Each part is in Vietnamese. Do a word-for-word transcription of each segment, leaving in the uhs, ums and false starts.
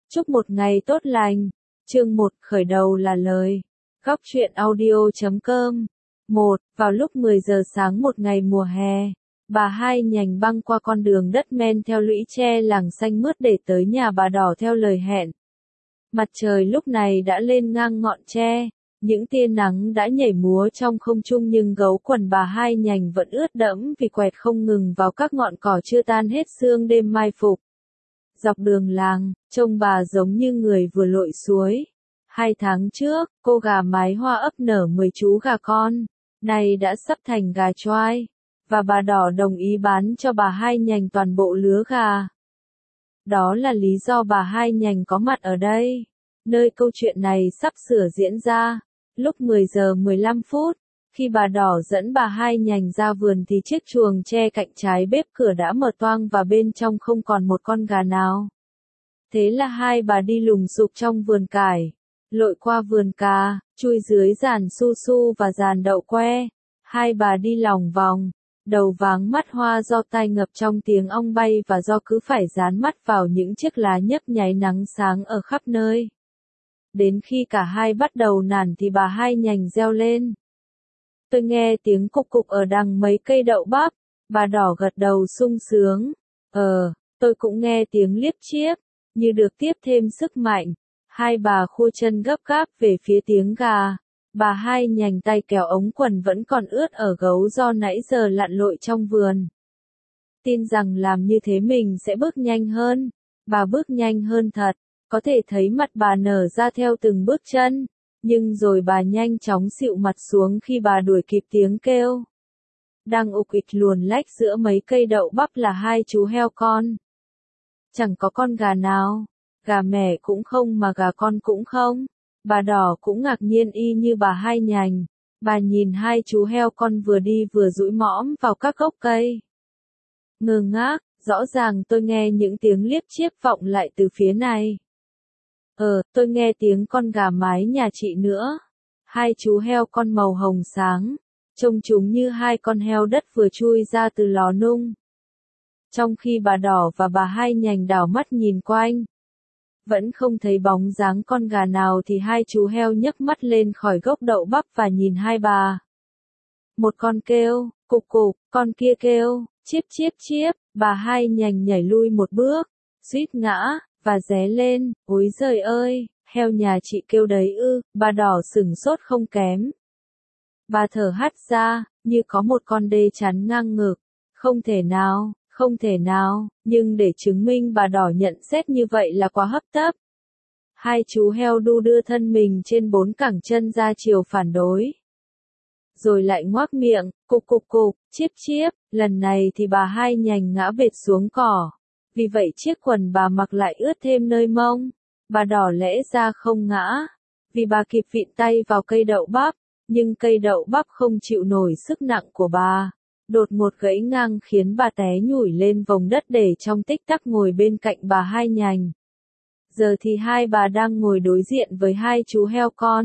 Chúc một ngày tốt lành. Chương một khởi đầu là lời. Góc truyện audio chấm com. một. Vào lúc mười giờ sáng một ngày mùa hè, bà Hai nhành băng qua con đường đất men theo lũy tre làng xanh mướt để tới nhà bà Đỏ theo lời hẹn. Mặt trời lúc này đã lên ngang ngọn tre, những tia nắng đã nhảy múa trong không trung nhưng gấu quần bà Hai nhành vẫn ướt đẫm vì quẹt không ngừng vào các ngọn cỏ chưa tan hết sương đêm mai phục. Dọc đường làng, trông bà giống như người vừa lội suối. Hai tháng trước, cô gà mái hoa ấp nở mười chú gà con, nay đã sắp thành gà choai, và bà Đỏ đồng ý bán cho bà Hai nhành toàn bộ lứa gà. Đó là lý do bà Hai nhành có mặt ở đây, nơi câu chuyện này sắp sửa diễn ra. Lúc mười giờ mười lăm phút, khi bà Đỏ dẫn bà Hai nhành ra vườn thì chiếc chuồng tre cạnh trái bếp cửa đã mở toang và bên trong không còn một con gà nào. Thế là hai bà đi lùng sục trong vườn cải, lội qua vườn cà, chui dưới giàn su su và giàn đậu que. Hai bà đi lòng vòng, đầu váng mắt hoa do tai ngập trong tiếng ong bay và do cứ phải dán mắt vào những chiếc lá nhấp nháy nắng sáng ở khắp nơi. Đến khi cả hai bắt đầu nản thì bà Hai nhành reo lên. Tôi nghe tiếng cục cục ở đằng mấy cây đậu bắp. Bà Đỏ gật đầu sung sướng. Ờ, tôi cũng nghe tiếng liếp chiếp, như được tiếp thêm sức mạnh. Hai bà khua chân gấp gáp về phía tiếng gà. Bà Hai nhành tay kéo ống quần vẫn còn ướt ở gấu do nãy giờ lặn lội trong vườn. Tin rằng làm như thế mình sẽ bước nhanh hơn. Bà bước nhanh hơn thật, có thể thấy mặt bà nở ra theo từng bước chân. Nhưng rồi bà nhanh chóng xịu mặt xuống khi bà đuổi kịp tiếng kêu. Đang ục ịch luồn lách giữa mấy cây đậu bắp là hai chú heo con. Chẳng có con gà nào, gà mẹ cũng không mà gà con cũng không. Bà Đỏ cũng ngạc nhiên y như bà Hai nhành. Bà nhìn hai chú heo con vừa đi vừa dũi mõm vào các gốc cây. Ngơ ngác, rõ ràng tôi nghe những tiếng liếp chiếp vọng lại từ phía này. Ờ, tôi nghe tiếng con gà mái nhà chị nữa. Hai chú heo con màu hồng sáng, trông chúng như hai con heo đất vừa chui ra từ lò nung. Trong khi bà Đỏ và bà Hai nhành đảo mắt nhìn quanh, vẫn không thấy bóng dáng con gà nào thì hai chú heo nhấc mắt lên khỏi gốc đậu bắp và nhìn hai bà. Một con kêu, cục cục, con kia kêu, chiếp chiếp chiếp, bà Hai nhành nhảy lui một bước, suýt ngã, và ré lên. Ối giời ơi, heo nhà chị kêu đấy ư. Bà Đỏ sửng sốt không kém. Bà thở hắt ra, như có một con đê chắn ngang ngực. Không thể nào, không thể nào, nhưng để chứng minh bà Đỏ nhận xét như vậy là quá hấp tấp. Hai chú heo đu đưa thân mình trên bốn cẳng chân ra chiều phản đối. Rồi lại ngoác miệng, cục cục cục, chiếp chiếp, lần này thì bà Hai nhành ngã bệt xuống cỏ. Vì vậy chiếc quần bà mặc lại ướt thêm nơi mông. Bà Đỏ lẽ ra không ngã, vì bà kịp vịn tay vào cây đậu bắp, nhưng cây đậu bắp không chịu nổi sức nặng của bà. Đột ngột gãy ngang khiến bà té nhủi lên vòng đất để trong tích tắc ngồi bên cạnh bà Hai nhành. Giờ thì hai bà đang ngồi đối diện với hai chú heo con.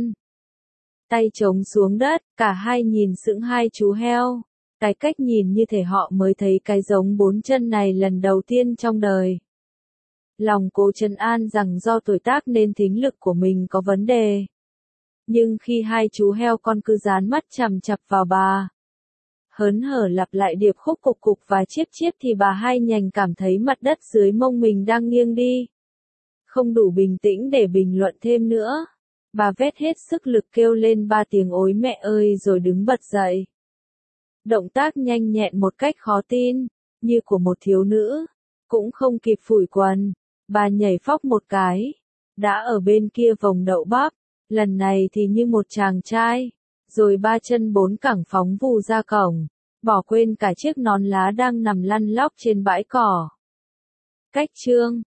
Tay chống xuống đất, cả hai nhìn sững hai chú heo. Cái cách nhìn như thể họ mới thấy cái giống bốn chân này lần đầu tiên trong đời. Lòng cố trấn an rằng do tuổi tác nên thính lực của mình có vấn đề. Nhưng khi hai chú heo con cứ dán mắt chằm chặp vào bà, hớn hở lặp lại điệp khúc cục cục và chiếp chiếp thì bà Hai nhành cảm thấy mặt đất dưới mông mình đang nghiêng đi. Không đủ bình tĩnh để bình luận thêm nữa. Bà vét hết sức lực kêu lên ba tiếng ối mẹ ơi rồi đứng bật dậy. Động tác nhanh nhẹn một cách khó tin, như của một thiếu nữ. Cũng không kịp phủi quần, bà nhảy phóc một cái, đã ở bên kia vòng đậu bắp, lần này thì như một chàng trai, rồi ba chân bốn cẳng phóng vù ra cổng, bỏ quên cả chiếc nón lá đang nằm lăn lóc trên bãi cỏ. Cách chương